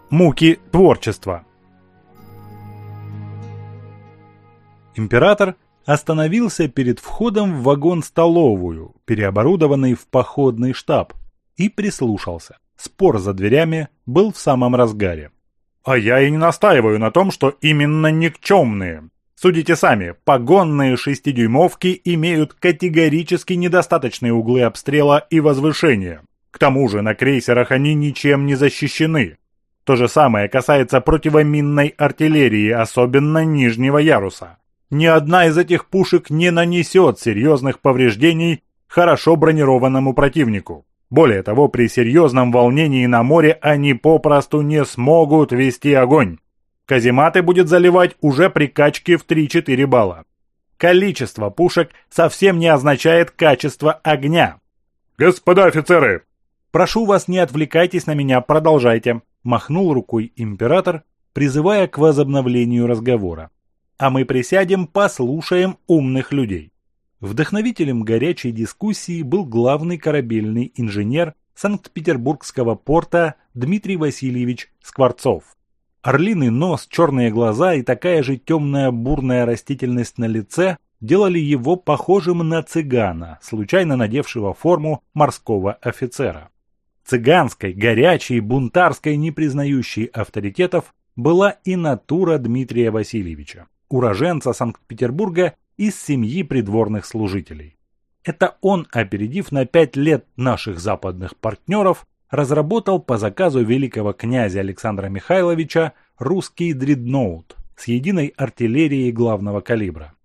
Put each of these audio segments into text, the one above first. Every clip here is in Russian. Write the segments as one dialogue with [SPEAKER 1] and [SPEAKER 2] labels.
[SPEAKER 1] Муки творчества. Император остановился перед входом в вагон-столовую, переоборудованный в походный штаб, и прислушался. Спор за дверями был в самом разгаре. «А я и не настаиваю на том, что именно никчемные. Судите сами, погонные 6-дюймовки имеют категорически недостаточные углы обстрела и возвышения. К тому же на крейсерах они ничем не защищены. То же самое касается противоминной артиллерии, особенно нижнего яруса. Ни одна из этих пушек не нанесет серьезных повреждений хорошо бронированному противнику. Более того, при серьезном волнении на море они попросту не смогут вести огонь. Казематы будет заливать уже при качке в 3-4 балла. Количество пушек совсем не означает качество огня. «Господа офицеры!» «Прошу вас, не отвлекайтесь на меня, продолжайте», – махнул рукой император, призывая к возобновлению разговора. «А мы присядем, послушаем умных людей». Вдохновителем горячей дискуссии был главный корабельный инженер Санкт-Петербургского порта Дмитрий Васильевич Скворцов. Орлиный нос, черные глаза и такая же темная бурная растительность на лице делали его похожим на цыгана, случайно надевшего форму морского офицера. Цыганской, горячей, бунтарской, не признающей авторитетов, была и натура Дмитрия Васильевича, уроженца Санкт-Петербурга из семьи придворных служителей. Это он, опередив на 5 лет наших западных партнеров, разработал по заказу великого князя Александра Михайловича русский дредноут с единой артиллерией главного калибра.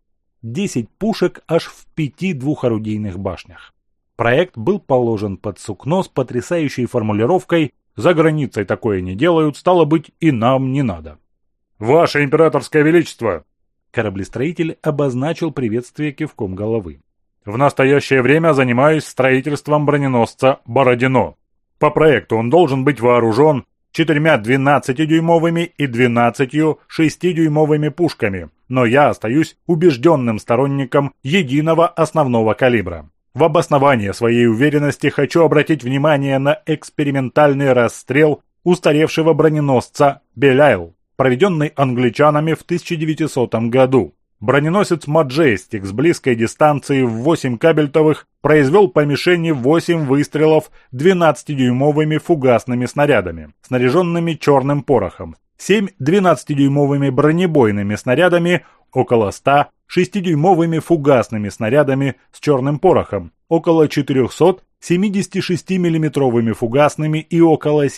[SPEAKER 1] 10 пушек аж в 5 двухорудийных башнях. Проект был положен под сукно с потрясающей формулировкой «За границей такое не делают, стало быть, и нам не надо». «Ваше императорское величество!» Кораблестроитель обозначил приветствие кивком головы. «В настоящее время занимаюсь строительством броненосца «Бородино». По проекту он должен быть вооружен 4 12-дюймовыми и 12 6-дюймовыми пушками, но я остаюсь убежденным сторонником единого основного калибра. В обоснование своей уверенности хочу обратить внимание на экспериментальный расстрел устаревшего броненосца «Беляйл», проведенный англичанами в 1900 году. Броненосец «Маджестик» с близкой дистанции в 8 кабельтовых произвел по мишени 8 выстрелов 12-дюймовыми фугасными снарядами, снаряженными черным порохом, 7 12-дюймовыми бронебойными снарядами, около 100 6-дюймовыми фугасными снарядами с черным порохом, около 400 76-миллиметровыми фугасными и около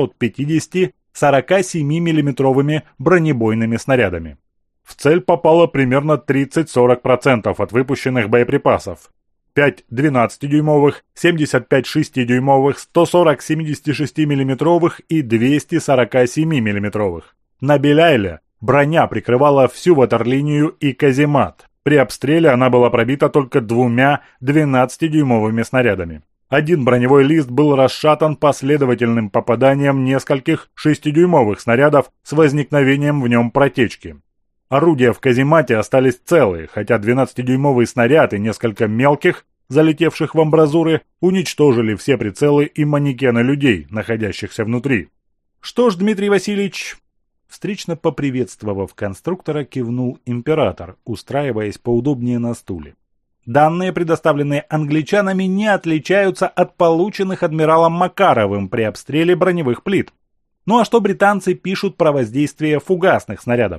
[SPEAKER 1] 750 47-миллиметровыми бронебойными снарядами. В цель попало примерно 30-40% от выпущенных боеприпасов. 5 12-дюймовых, 75 6-дюймовых, 140 76-миллиметровых и 247-миллиметровых. На Беляйле броня прикрывала всю ватерлинию и каземат. При обстреле она была пробита только 2 12-дюймовыми снарядами. Один броневой лист был расшатан последовательным попаданием нескольких 6-дюймовых снарядов с возникновением в нем протечки. Орудия в каземате остались целые, хотя 12-дюймовый снаряд и несколько мелких, залетевших в амбразуры, уничтожили все прицелы и манекены людей, находящихся внутри. «Что ж, Дмитрий Васильевич...» Встречно поприветствовав конструктора, кивнул император, устраиваясь поудобнее на стуле. «Данные, предоставленные англичанами, не отличаются от полученных адмиралом Макаровым при обстреле броневых плит. Ну а что британцы пишут про воздействие фугасных снарядов?»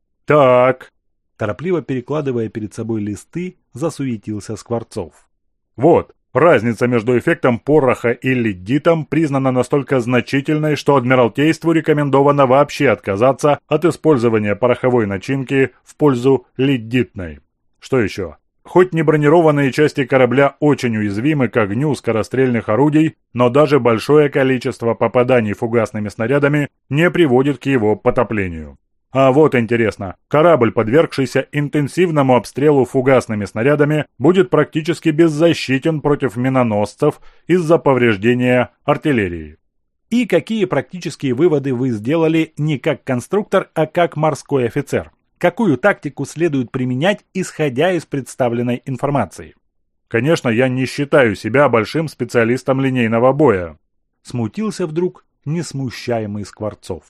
[SPEAKER 1] «Так», торопливо перекладывая перед собой листы, засуетился Скворцов. «Вот, разница между эффектом пороха и леддитом признана настолько значительной, что Адмиралтейству рекомендовано вообще отказаться от использования пороховой начинки в пользу леддитной. Что еще? Хоть небронированные части корабля очень уязвимы к огню скорострельных орудий, но даже большое количество попаданий фугасными снарядами не приводит к его потоплению. А вот интересно, корабль, подвергшийся интенсивному обстрелу фугасными снарядами, будет практически беззащитен против миноносцев из-за повреждения артиллерии. И какие практические выводы вы сделали не как конструктор, а как морской офицер? Какую тактику следует применять, исходя из представленной информации? Конечно, я не считаю себя большим специалистом линейного боя. Смутился вдруг несмущаемый Скворцов.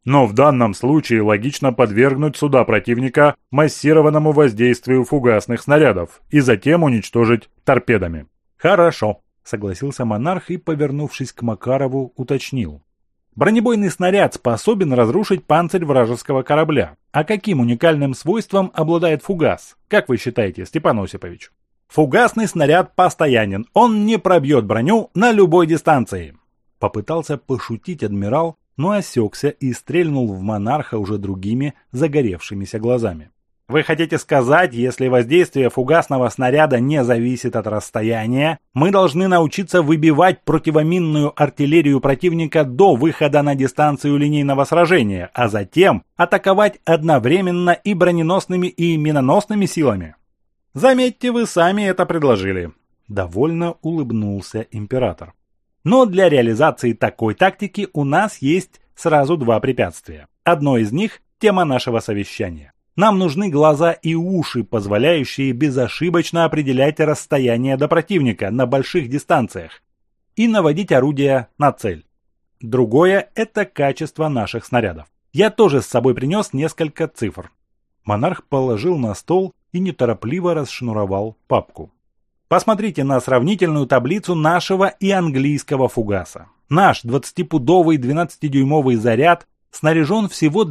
[SPEAKER 1] Но в данном случае логично подвергнуть суда противника массированному воздействию фугасных снарядов и затем уничтожить торпедами. «Хорошо», — согласился монарх и, повернувшись к Макарову, уточнил. «Бронебойный снаряд способен разрушить панцирь вражеского корабля. А каким уникальным свойством обладает фугас? Как вы считаете, Степан Осипович?» «Фугасный снаряд постоянен, он не пробьет броню на любой дистанции», — попытался пошутить адмирал, но осекся и стрельнул в монарха уже другими загоревшимися глазами. «Вы хотите сказать, если воздействие фугасного снаряда не зависит от расстояния, мы должны научиться выбивать противоминную артиллерию противника до выхода на дистанцию линейного сражения, а затем атаковать одновременно и броненосными, и миноносными силами?» «Заметьте, вы сами это предложили», — довольно улыбнулся император. «Но для реализации такой тактики у нас есть сразу два препятствия. Одно из них – тема нашего совещания. Нам нужны глаза и уши, позволяющие безошибочно определять расстояние до противника на больших дистанциях и наводить орудия на цель. Другое – это качество наших снарядов. Я тоже с собой принес несколько цифр». Монарх положил на стол и неторопливо расшнуровал папку. Посмотрите на сравнительную таблицу нашего и английского фугаса. Наш 20-пудовый 12-дюймовый заряд снаряжен всего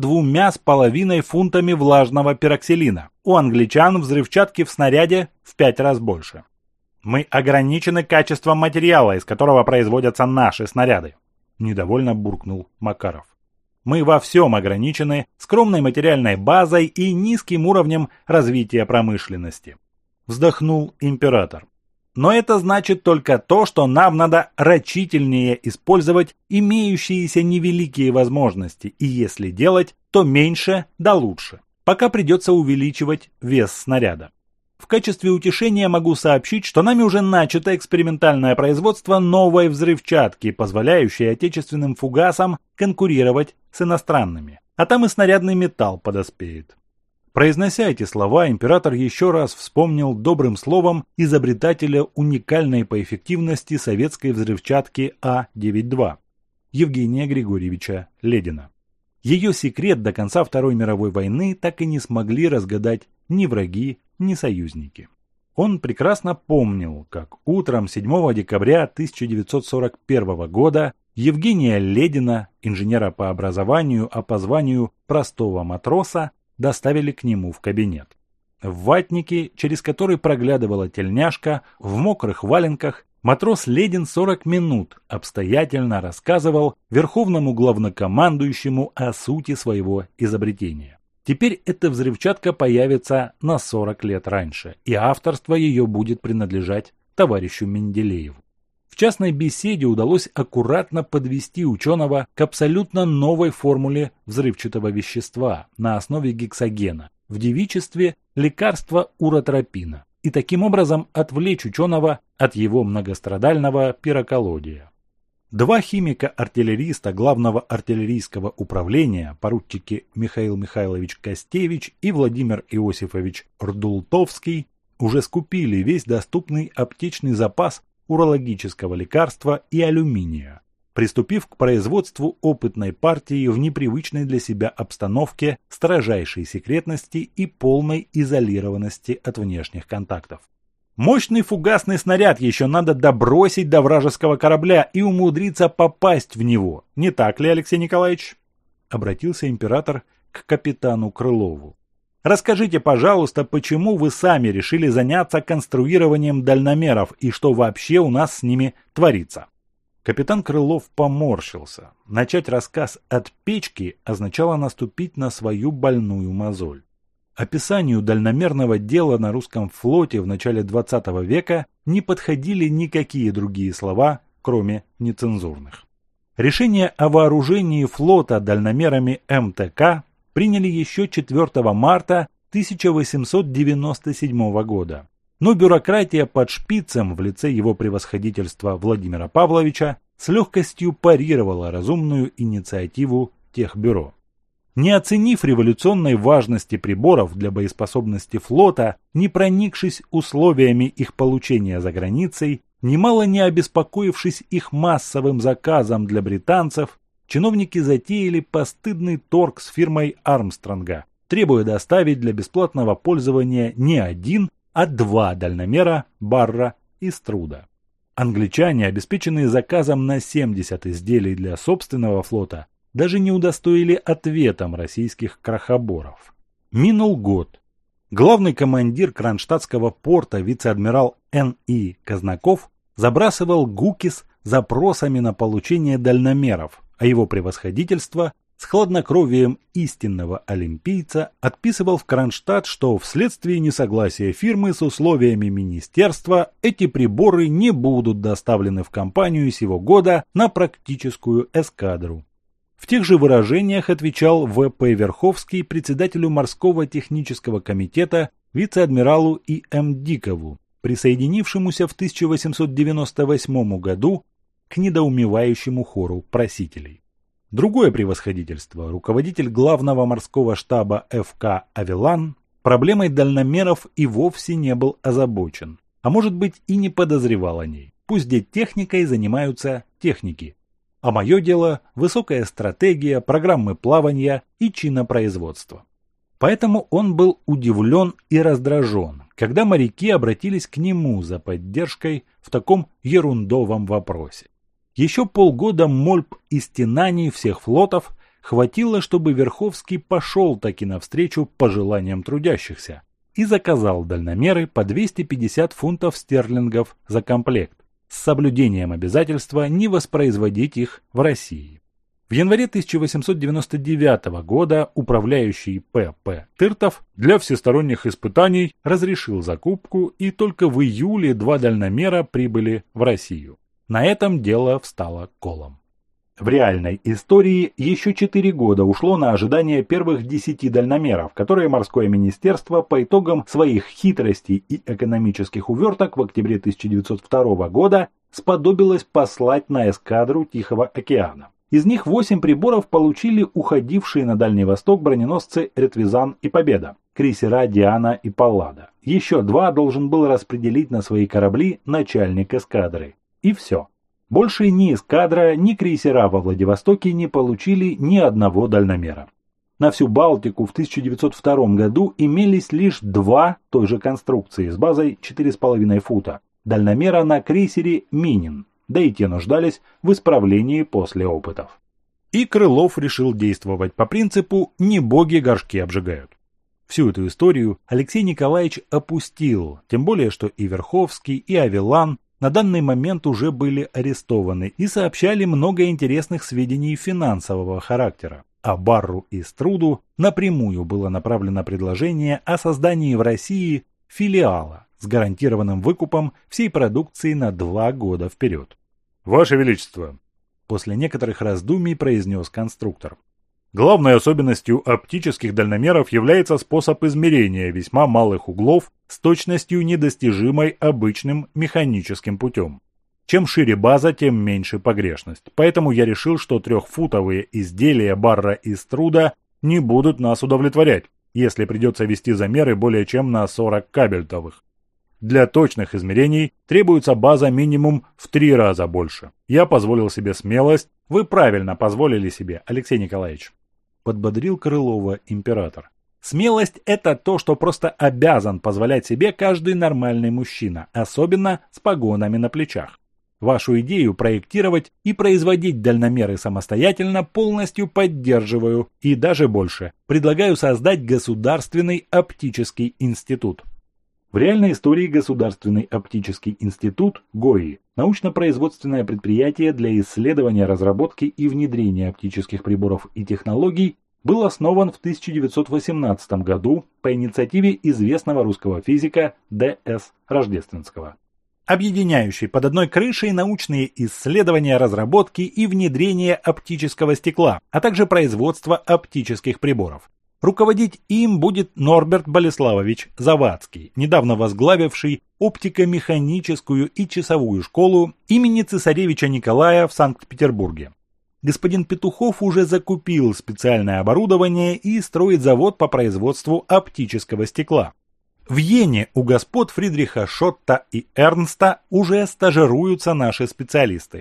[SPEAKER 1] 2,5 фунтами влажного пироксилина. У англичан взрывчатки в снаряде в 5 раз больше. Мы ограничены качеством материала, из которого производятся наши снаряды, недовольно буркнул Макаров. Мы во всем ограничены скромной материальной базой и низким уровнем развития промышленности. Вздохнул император. Но это значит только то, что нам надо рачительнее использовать имеющиеся невеликие возможности, и если делать, то меньше да лучше. Пока придется увеличивать вес снаряда. В качестве утешения могу сообщить, что нами уже начато экспериментальное производство новой взрывчатки, позволяющей отечественным фугасам конкурировать с иностранными. А там и снарядный металл подоспеет. Произнося эти слова, император еще раз вспомнил добрым словом изобретателя уникальной по эффективности советской взрывчатки А-92 Евгения Григорьевича Ледина. Ее секрет до конца Второй мировой войны так и не смогли разгадать ни враги, ни союзники. Он прекрасно помнил, как утром 7 декабря 1941 года Евгения Ледина, инженера по образованию, а по званию простого матроса, доставили к нему в кабинет. В ватнике, через который проглядывала тельняшка, в мокрых валенках, матрос Ледин 40 минут обстоятельно рассказывал верховному главнокомандующему о сути своего изобретения. Теперь эта взрывчатка появится на 40 лет раньше, и авторство ее будет принадлежать товарищу Менделееву. В частной беседе удалось аккуратно подвести ученого к абсолютно новой формуле взрывчатого вещества на основе гексогена, в девичестве лекарства уротропина, и таким образом отвлечь ученого от его многострадального пироколодия. Два химика-артиллериста главного артиллерийского управления, поручики Михаил Михайлович Костевич и Владимир Иосифович Рдултовский, уже скупили весь доступный аптечный запас урологического лекарства и алюминия, приступив к производству опытной партии в непривычной для себя обстановке строжайшей секретности и полной изолированности от внешних контактов. Мощный фугасный снаряд еще надо добросить до вражеского корабля и умудриться попасть в него. Не так ли, Алексей Николаевич? Обратился император к капитану Крылову. Расскажите, пожалуйста, почему вы сами решили заняться конструированием дальномеров и что вообще у нас с ними творится? Капитан Крылов поморщился. Начать рассказ от печки означало наступить на свою больную мозоль. Описанию дальномерного дела на русском флоте в начале 20 века не подходили никакие другие слова, кроме нецензурных. Решение о вооружении флота дальномерами МТК приняли еще 4 марта 1897 года. Но бюрократия под Шпицем в лице его превосходительства Владимира Павловича с легкостью парировала разумную инициативу Техбюро. Не оценив революционной важности приборов для боеспособности флота, не проникшись условиями их получения за границей, немало не обеспокоившись их массовым заказом для британцев, чиновники затеяли постыдный торг с фирмой Армстронга, требуя доставить для бесплатного пользования не один, а 2 дальномера Барра и Струда. Англичане, обеспеченные заказом на 70 изделий для собственного флота, даже не удостоили ответом российских крохоборов. Минул год. Главный командир Кронштадтского порта вице-адмирал Н.И. Казнаков забрасывал ГУКИС запросами на получение дальномеров, а его превосходительство с хладнокровием истинного олимпийца отписывал в Кронштадт, что вследствие несогласия фирмы с условиями министерства эти приборы не будут доставлены в компанию сего года на практическую эскадру. В тех же выражениях отвечал В.П. Верховский председателю морского технического комитета вице-адмиралу И.М. Дикову, присоединившемуся в 1898 году к недоумевающему хору просителей. Другое превосходительство, руководитель главного морского штаба Ф.К. Авелан, проблемой дальномеров и вовсе не был озабочен, а может быть и не подозревал о ней. Пусть где техникой занимаются техники. А мое дело – высокая стратегия, программы плавания и чинопроизводства. Поэтому он был удивлен и раздражен, когда моряки обратились к нему за поддержкой в таком ерундовом вопросе. Еще полгода мольб и стенаний всех флотов хватило, чтобы Верховский пошел таки навстречу пожеланиям трудящихся и заказал дальномеры по 250 фунтов стерлингов за комплект с соблюдением обязательства не воспроизводить их в России. В январе 1899 года управляющий П.П. Тыртов для всесторонних испытаний разрешил закупку, и только в июле 2 дальномера прибыли в Россию. На этом дело встало колом. В реальной истории еще 4 года ушло на ожидание первых 10 дальномеров, которые морское министерство по итогам своих хитростей и экономических уверток в октябре 1902 года сподобилось послать на эскадру Тихого океана. Из них 8 приборов получили уходившие на Дальний Восток броненосцы «Ретвизан» и «Победа», крейсера «Диана» и «Паллада». Еще 2 должен был распределить на свои корабли начальник эскадры. И все. Больше ни эскадра, ни крейсера во Владивостоке не получили ни одного дальномера. На всю Балтику в 1902 году имелись лишь 2 той же конструкции с базой 4,5 фута дальномера на крейсере «Минин», да и те нуждались в исправлении после опытов. И Крылов решил действовать по принципу «не боги горшки обжигают». Всю эту историю Алексей Николаевич опустил, тем более что и Верховский, и Авелан на данный момент уже были арестованы и сообщали много интересных сведений финансового характера. А Барру и Струду напрямую было направлено предложение о создании в России филиала с гарантированным выкупом всей продукции на 2 года вперед. «Ваше Величество», – после некоторых раздумий произнес конструктор, главной особенностью оптических дальномеров является способ измерения весьма малых углов с точностью, недостижимой обычным механическим путем. Чем шире база, тем меньше погрешность. Поэтому я решил, что 3-футовые изделия Барра и Струда не будут нас удовлетворять, если придется вести замеры более чем на 40 кабельтовых. Для точных измерений требуется база минимум в 3 раза больше. Я позволил себе смелость. Вы правильно позволили себе, Алексей Николаевич. Подбодрил Крылова император. Смелость – это то, что просто обязан позволять себе каждый нормальный мужчина, особенно с погонами на плечах. Вашу идею проектировать и производить дальномеры самостоятельно полностью поддерживаю и даже больше. Предлагаю создать Государственный оптический институт. В реальной истории Государственный оптический институт ГОИ – научно-производственное предприятие для исследования, разработки и внедрения оптических приборов и технологий, был основан в 1918 году по инициативе известного русского физика Д.С. Рождественского, объединяющий под одной крышей научные исследования, разработки и внедрение оптического стекла, а также производство оптических приборов. Руководить им будет Норберт Болеславович Завадский, недавно возглавивший оптико-механическую и часовую школу имени цесаревича Николая в Санкт-Петербурге. Господин Петухов уже закупил специальное оборудование и строит завод по производству оптического стекла. В Йене у господ Фридриха Шотта и Эрнста уже стажируются наши специалисты.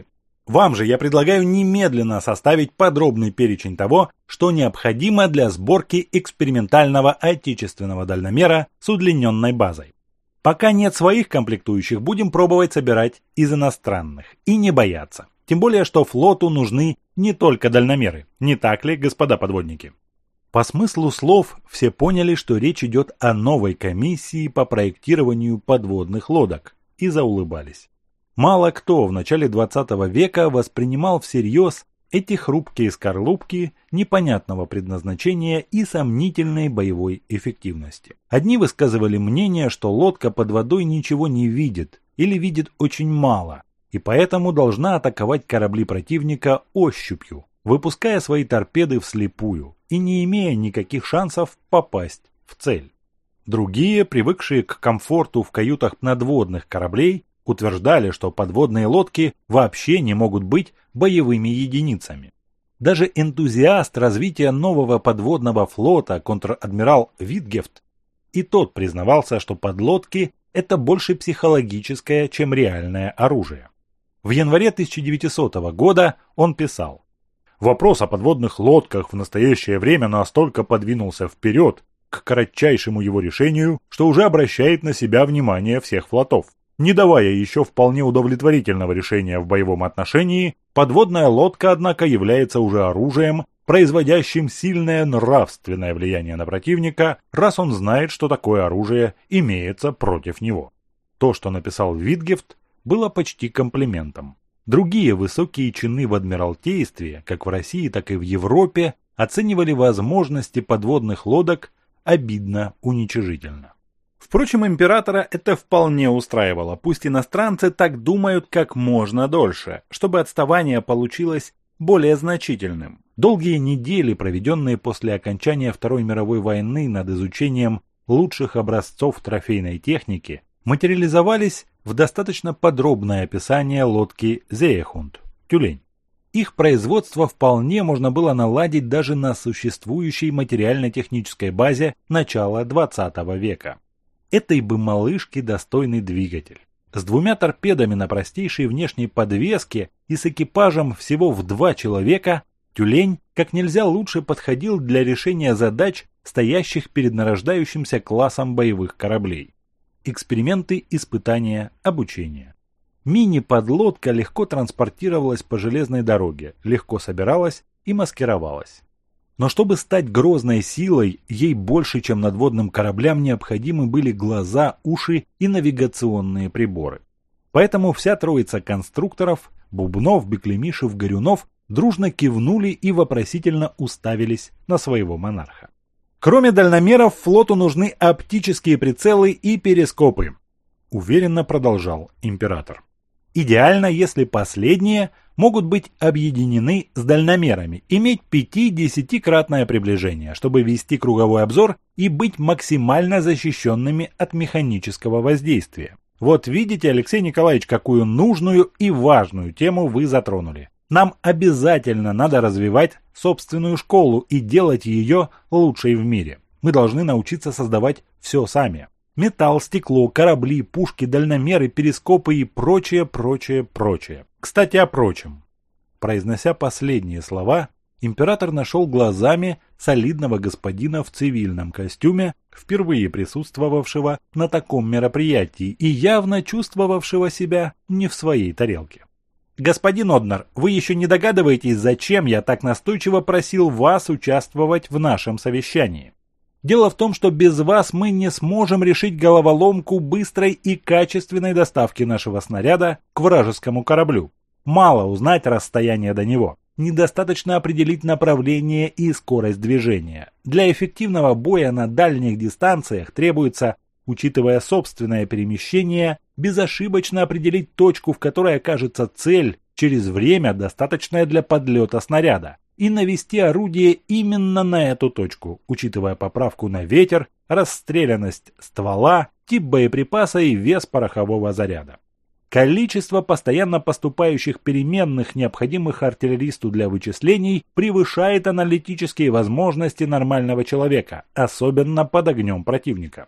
[SPEAKER 1] Вам же я предлагаю немедленно составить подробный перечень того, что необходимо для сборки экспериментального отечественного дальномера с удлиненной базой. Пока нет своих комплектующих, будем пробовать собирать из иностранных и не бояться. Тем более, что флоту нужны не только дальномеры, не так ли, господа подводники? По смыслу слов все поняли, что речь идет о новой комиссии по проектированию подводных лодок, и заулыбались. Мало кто в начале 20 века воспринимал всерьез эти хрупкие скорлупки непонятного предназначения и сомнительной боевой эффективности. Одни высказывали мнение, что лодка под водой ничего не видит или видит очень мало, и поэтому должна атаковать корабли противника ощупью, выпуская свои торпеды вслепую и не имея никаких шансов попасть в цель. Другие, привыкшие к комфорту в каютах надводных кораблей, утверждали, что подводные лодки вообще не могут быть боевыми единицами. Даже энтузиаст развития нового подводного флота контр-адмирал Витгефт и тот признавался, что подлодки – это больше психологическое, чем реальное оружие. В январе 1900 года он писал: «Вопрос о подводных лодках в настоящее время настолько подвинулся вперед к кратчайшему его решению, что уже обращает на себя внимание всех флотов. Не давая еще вполне удовлетворительного решения в боевом отношении, подводная лодка, однако, является уже оружием, производящим сильное нравственное влияние на противника, раз он знает, что такое оружие имеется против него». То, что написал Витгефт, было почти комплиментом. Другие высокие чины в адмиралтействе, как в России, так и в Европе, оценивали возможности подводных лодок обидно уничижительно. Впрочем, императора это вполне устраивало, пусть иностранцы так думают как можно дольше, чтобы отставание получилось более значительным. Долгие недели, проведенные после окончания Второй мировой войны над изучением лучших образцов трофейной техники, материализовались в достаточно подробное описание лодки «Зеехунд» – «Тюлень». Их производство вполне можно было наладить даже на существующей материально-технической базе начала XX века. Этой бы малышке достойный двигатель. С 2 торпедами на простейшей внешней подвеске и с экипажем всего в 2 человека «Тюлень» как нельзя лучше подходил для решения задач, стоящих перед нарождающимся классом боевых кораблей. Эксперименты, испытания, обучение. Мини-подлодка легко транспортировалась по железной дороге, легко собиралась и маскировалась. Но чтобы стать грозной силой, ей больше, чем надводным кораблям, необходимы были глаза, уши и навигационные приборы. Поэтому вся троица конструкторов – Бубнов, Беклемишев, Горюнов – дружно кивнули и вопросительно уставились на своего монарха. Кроме дальномеров, флоту нужны оптические прицелы и перископы, уверенно продолжал император. Идеально, если последние могут быть объединены с дальномерами, иметь 5-10-кратное приближение, чтобы вести круговой обзор и быть максимально защищенными от механического воздействия. Вот видите, Алексей Николаевич, какую нужную и важную тему вы затронули. Нам обязательно надо развивать собственную школу и делать ее лучшей в мире. Мы должны научиться создавать все сами. Металл, стекло, корабли, пушки, дальномеры, перископы и прочее, прочее, прочее. Кстати, о прочем. Произнося последние слова, император нашел глазами солидного господина в цивильном костюме, впервые присутствовавшего на таком мероприятии и явно чувствовавшего себя не в своей тарелке. «Господин Однар, вы еще не догадываетесь, зачем я так настойчиво просил вас участвовать в нашем совещании? Дело в том, что без вас мы не сможем решить головоломку быстрой и качественной доставки нашего снаряда к вражескому кораблю. Мало узнать расстояние до него. Недостаточно определить направление и скорость движения. Для эффективного боя на дальних дистанциях требуется, учитывая собственное перемещение, безошибочно определить точку, в которой окажется цель, через время, достаточное для подлета снаряда, и навести орудие именно на эту точку, учитывая поправку на ветер, расстрелянность ствола, тип боеприпаса и вес порохового заряда. Количество постоянно поступающих переменных, необходимых артиллеристу для вычислений, превышает аналитические возможности нормального человека, особенно под огнем противника.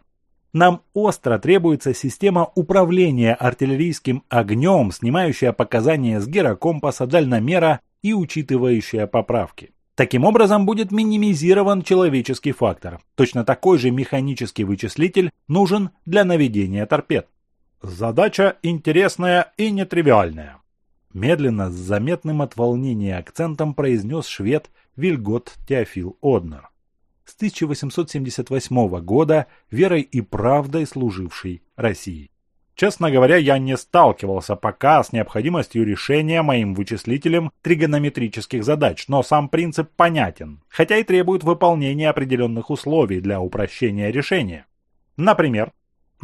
[SPEAKER 1] Нам остро требуется система управления артиллерийским огнем, снимающая показания с гирокомпаса, дальномера и учитывающая поправки. Таким образом будет минимизирован человеческий фактор. Точно такой же механический вычислитель нужен для наведения торпед. Задача интересная и нетривиальная. Медленно, с заметным от волнения акцентом произнес швед Вильгот Теофил Однер. С 1878 года верой и правдой служивший России. Честно говоря, я не сталкивался пока с необходимостью решения моим вычислителем тригонометрических задач, но сам принцип понятен, хотя и требует выполнения определенных условий для упрощения решения. Например,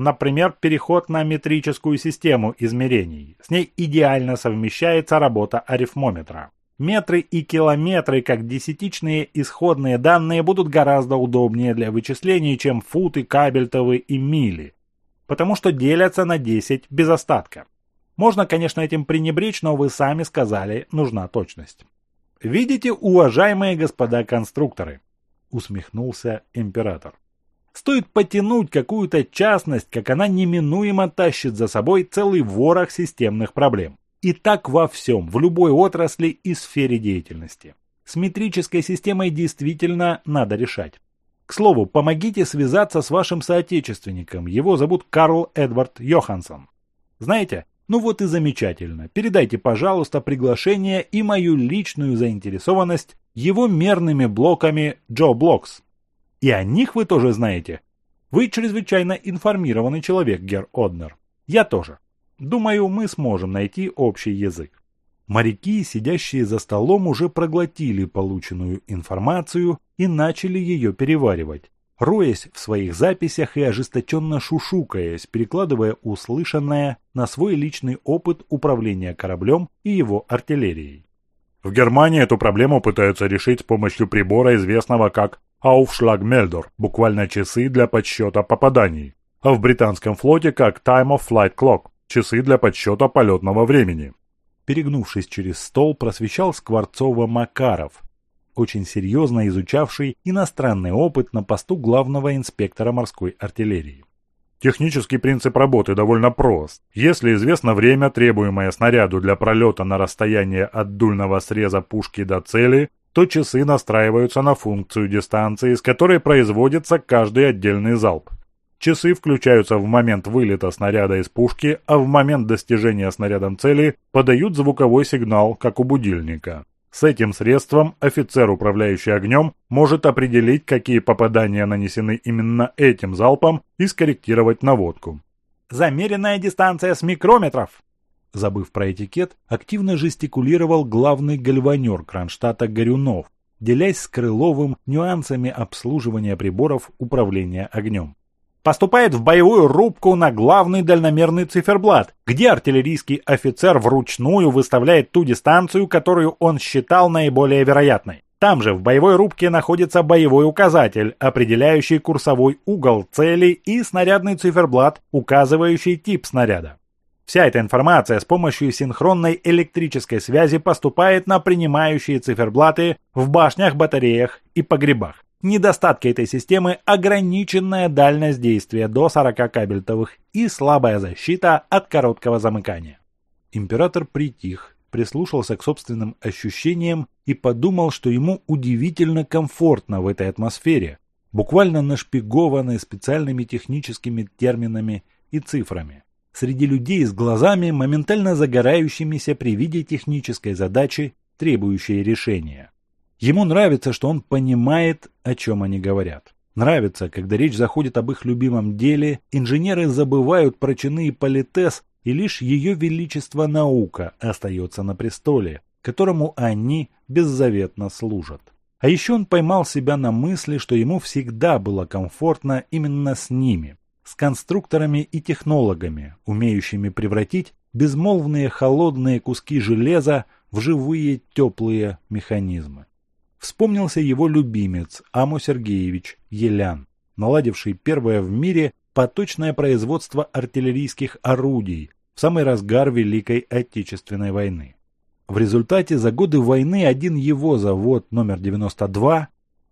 [SPEAKER 1] переход на метрическую систему измерений. С ней идеально совмещается работа арифмометра. Метры и километры, как десятичные исходные данные, будут гораздо удобнее для вычислений, чем футы, кабельтовы и мили, потому что делятся на 10 без остатка. Можно, конечно, этим пренебречь, но вы сами сказали, нужна точность. «Видите, уважаемые господа конструкторы», — усмехнулся император. «Стоит потянуть какую-то частность, как она неминуемо тащит за собой целый ворох системных проблем. И так во всем, в любой отрасли и сфере деятельности. С метрической системой действительно надо решать. К слову, помогите связаться с вашим соотечественником, его зовут Карл Эдвард Йоханссон. Знаете, ну вот и замечательно, передайте, пожалуйста, приглашение и мою личную заинтересованность его мерными блоками Джо Блокс. И о них вы тоже знаете. Вы чрезвычайно информированный человек, герр Однер. Я тоже. Думаю, мы сможем найти общий язык». Моряки, сидящие за столом, уже проглотили полученную информацию и начали ее переваривать, роясь в своих записях и ожесточенно шушукаясь, перекладывая услышанное на свой личный опыт управления кораблем и его артиллерией.
[SPEAKER 2] В Германии эту проблему пытаются решить с помощью прибора, известного как Aufschlagmelder, буквально часы для подсчета попаданий, а в британском флоте как Time of Flight Clock, часы для подсчета полетного времени.
[SPEAKER 1] Перегнувшись через стол, просвещал Скворцова-Макаров, очень серьезно изучавший иностранный опыт на посту главного инспектора морской артиллерии.
[SPEAKER 2] Технический принцип работы довольно прост. Если известно время, требуемое снаряду для пролета на расстояние от дульного среза пушки до цели, то часы настраиваются на функцию дистанции, с которой производится каждый отдельный залп. Часы включаются в момент вылета снаряда из пушки, а в момент достижения снарядом цели подают звуковой сигнал, как у будильника. С этим средством офицер, управляющий огнем, может определить, какие попадания нанесены именно этим залпом, и скорректировать наводку.
[SPEAKER 1] «Замеренная дистанция с микрометров!» Забыв про этикет, активно жестикулировал главный гальванер Кронштадта Горюнов, делясь с Крыловым нюансами обслуживания приборов управления огнем. Поступает в боевую рубку на главный дальномерный циферблат, где артиллерийский офицер вручную выставляет ту дистанцию, которую он считал наиболее вероятной. Там же в боевой рубке находится боевой указатель, определяющий курсовой угол цели, и снарядный циферблат, указывающий тип снаряда. Вся эта информация с помощью синхронной электрической связи поступает на принимающие циферблаты в башнях, батареях и погребах. Недостатки этой системы – ограниченная дальность действия до 40 кабельтовых и слабая защита от короткого замыкания. Император притих, прислушался к собственным ощущениям и подумал, что ему удивительно комфортно в этой атмосфере, буквально нашпигованной специальными техническими терминами и цифрами. Среди людей с глазами, моментально загорающимися при виде технической задачи, требующей решения. Ему нравится, что он понимает, о чем они говорят. Нравится, когда речь заходит об их любимом деле, инженеры забывают про чины и политес, и лишь ее величество наука остается на престоле, которому они беззаветно служат. А еще он поймал себя на мысли, что ему всегда было комфортно именно с ними, с конструкторами и технологами, умеющими превратить безмолвные холодные куски железа в живые теплые механизмы. Вспомнился его любимец Амо Сергеевич Елян, наладивший первое в мире поточное производство артиллерийских орудий в самый разгар Великой Отечественной войны. В результате за годы войны один его завод номер 92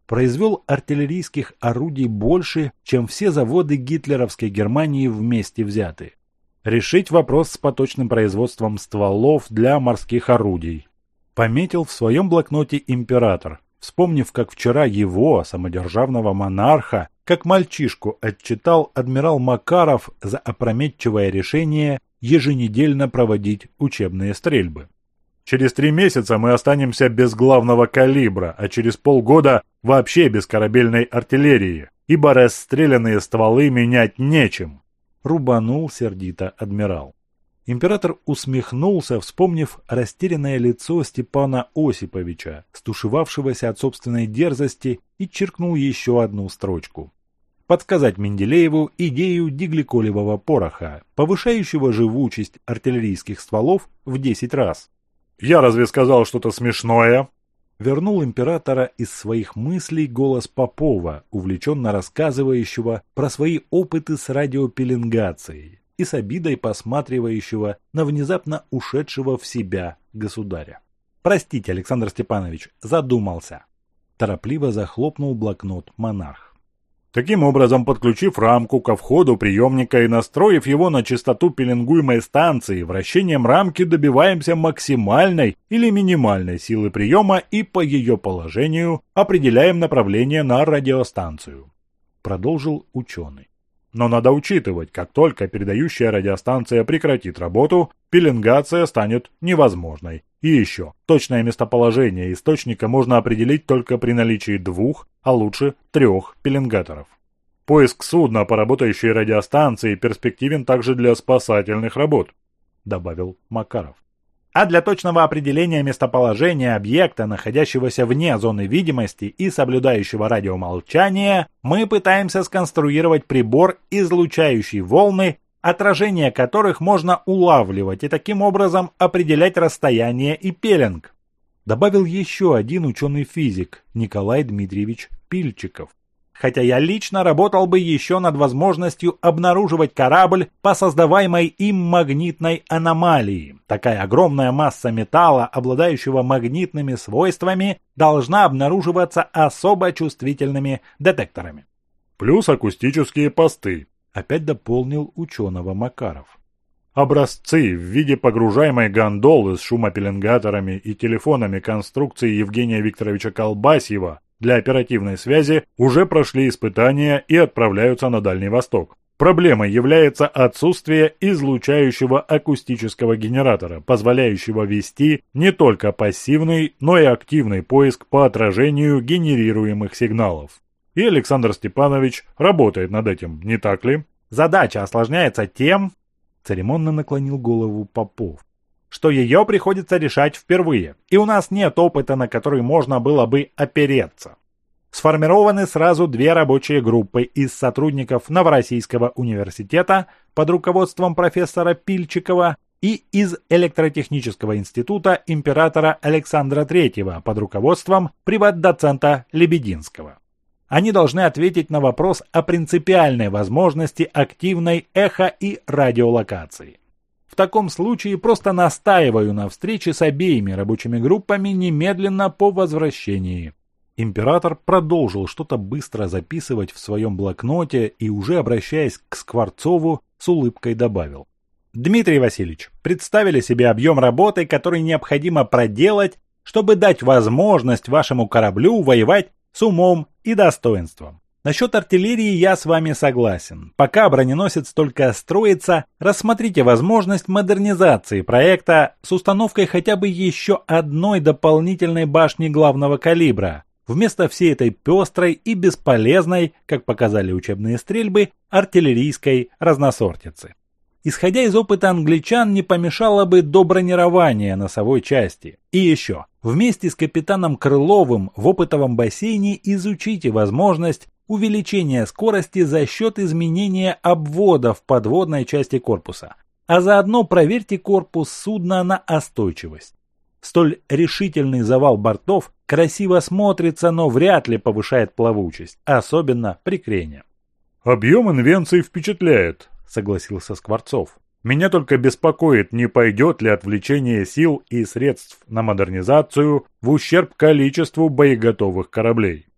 [SPEAKER 1] произвел артиллерийских орудий больше, чем все заводы гитлеровской Германии вместе взятые. Решить вопрос с поточным производством стволов для морских орудий. Пометил в своем блокноте император, вспомнив, как вчера его, самодержавного монарха, как мальчишку отчитал адмирал Макаров за опрометчивое решение еженедельно проводить учебные стрельбы.
[SPEAKER 2] Через 3 месяца мы останемся без главного калибра, а через полгода вообще без корабельной артиллерии, ибо расстрелянные стволы менять нечем.
[SPEAKER 1] Рубанул сердито адмирал. Император усмехнулся, вспомнив растерянное лицо Степана Осиповича, стушевавшегося от собственной дерзости, и черкнул еще одну строчку. Подсказать Менделееву идею дигликолевого пороха, повышающего живучесть артиллерийских стволов в 10 раз.
[SPEAKER 2] «Я разве сказал что-то смешное?»
[SPEAKER 1] Вернул императора из своих мыслей голос Попова, увлеченно рассказывающего про свои опыты с радиопеленгацией и с обидой посматривающего на внезапно ушедшего в себя государя. «Простите, Александр Степанович, задумался». Торопливо захлопнул блокнот монарх.
[SPEAKER 2] Таким образом, подключив рамку ко входу приемника и настроив его на частоту пеленгуемой станции, вращением рамки добиваемся максимальной или минимальной силы приема и по ее положению определяем направление на радиостанцию. Продолжил ученый. Но надо учитывать, как только передающая радиостанция прекратит работу, пеленгация станет невозможной. И еще, точное местоположение источника можно определить только при наличии 2, а лучше 3 пеленгаторов. Поиск судна по работающей радиостанции перспективен также для спасательных работ, добавил Макаров. А для точного определения местоположения объекта, находящегося вне зоны видимости и соблюдающего радиомолчание, мы пытаемся сконструировать прибор, излучающий волны, отражение которых можно улавливать и таким образом определять расстояние и пеленг. Добавил еще один ученый-физик, Николай Дмитриевич Пильчиков. Хотя я лично работал бы еще над возможностью обнаруживать корабль по создаваемой им магнитной аномалии. Такая огромная масса металла, обладающего магнитными свойствами, должна обнаруживаться особо чувствительными детекторами. Плюс акустические посты, опять дополнил ученого Макаров. Образцы в виде погружаемой гондолы с шумопеленгаторами и телефонами конструкции Евгения Викторовича Колбасьева для оперативной связи уже прошли испытания и отправляются на Дальний Восток. Проблемой является отсутствие излучающего акустического генератора, позволяющего вести не только пассивный, но и активный поиск по отражению генерируемых сигналов. И Александр Степанович работает над этим, не так ли? Задача осложняется тем, церемонно наклонил голову Попов, что ее приходится решать впервые, и у нас нет опыта, на который можно было бы опереться. Сформированы сразу 2 рабочие группы из сотрудников Новороссийского университета под руководством профессора Пильчикова и из Электротехнического института императора Александра III под руководством приват-доцента Лебединского. Они должны ответить на вопрос о принципиальной возможности активной эхо- и радиолокации. В таком случае просто настаиваю на встрече с обеими рабочими группами немедленно по возвращении. Император продолжил что-то быстро записывать в своем блокноте и, уже обращаясь к Скворцову, с улыбкой добавил. Дмитрий Васильевич, представили себе объем работы, который необходимо проделать, чтобы дать возможность вашему кораблю воевать с умом и достоинством. Насчет артиллерии я с вами согласен. Пока броненосец только строится, рассмотрите возможность модернизации проекта с установкой хотя бы еще одной дополнительной башни главного калибра, вместо всей этой пестрой и бесполезной, как показали учебные стрельбы, артиллерийской разносортицы. Исходя из опыта англичан, не помешало бы добронирование носовой части. И еще, вместе с капитаном Крыловым в опытовом бассейне изучите возможность увеличения скорости за счет изменения обвода в подводной части корпуса. А заодно проверьте корпус судна на остойчивость. Столь решительный завал бортов красиво смотрится, но вряд ли повышает плавучесть, особенно при крене. «Объем инвенций впечатляет», — согласился Скворцов. «Меня только беспокоит, не пойдет ли отвлечение сил и средств на модернизацию в ущерб количеству боеготовых кораблей».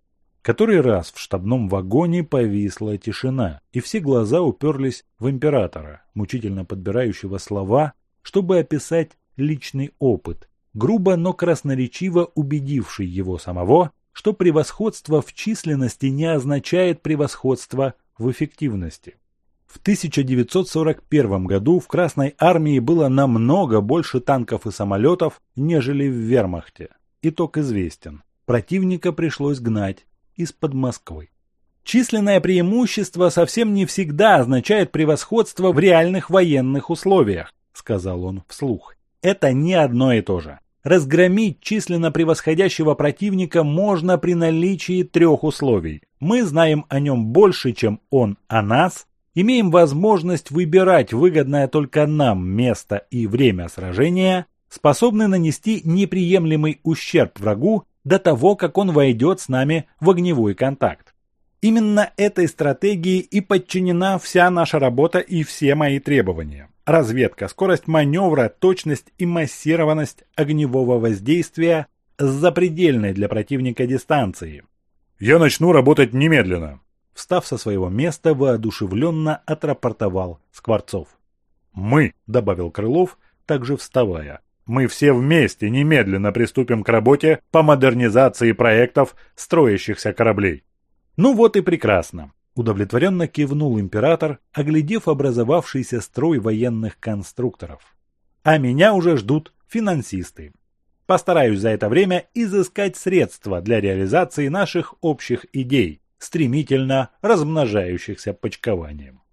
[SPEAKER 1] Который раз в штабном вагоне повисла тишина, и все глаза уперлись в императора, мучительно подбирающего слова, чтобы описать личный опыт, грубо, но красноречиво убедивший его самого, что превосходство в численности не означает превосходство в эффективности. В 1941 году в Красной армии было намного больше танков и самолетов, нежели в вермахте. Итог известен. Противника пришлось гнать из-под Москвы. Численное преимущество совсем не всегда означает превосходство в реальных военных условиях, сказал он вслух. Это не одно и то же. Разгромить численно превосходящего противника можно при наличии 3 условий. Мы знаем о нем больше, чем он о нас, имеем возможность выбирать выгодное только нам место и время сражения, способны нанести неприемлемый ущерб врагу до того, как он войдет с нами в огневой контакт. Именно этой стратегии и подчинена вся наша работа и все мои требования. Разведка, скорость маневра, точность и массированность огневого воздействия с запредельной для противника дистанцией.
[SPEAKER 2] «Я начну работать немедленно», —
[SPEAKER 1] встав со своего места, воодушевленно отрапортовал Скворцов.
[SPEAKER 2] «Мы», — добавил Крылов, также вставая, «мы все вместе немедленно приступим к работе по модернизации проектов строящихся кораблей».
[SPEAKER 1] «Ну вот и прекрасно», — удовлетворенно кивнул император, оглядев образовавшийся строй военных конструкторов. «А меня уже ждут финансисты. Постараюсь за это время изыскать средства для реализации наших общих идей, стремительно размножающихся почкованием».